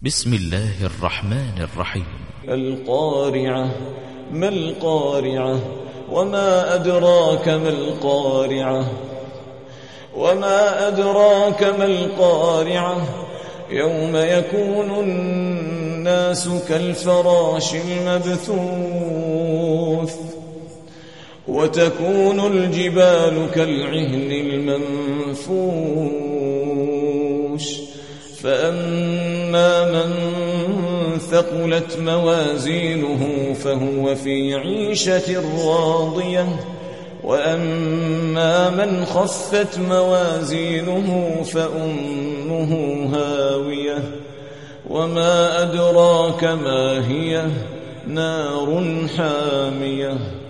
بسم الله الرحمن الرحيم. القارعة. ما القارعة؟ وما أدراك ما القارعة؟ وما أدراك ما القارعة؟ يوم يكون الناس كالفراش المبثوث وتكون الجبال كالعهن المنفوش فأما من ثقلت موازينه فهو في عيشة راضية وأما من خفت موازينه فأمه هاوية وما أدراك ما هي نار حامية.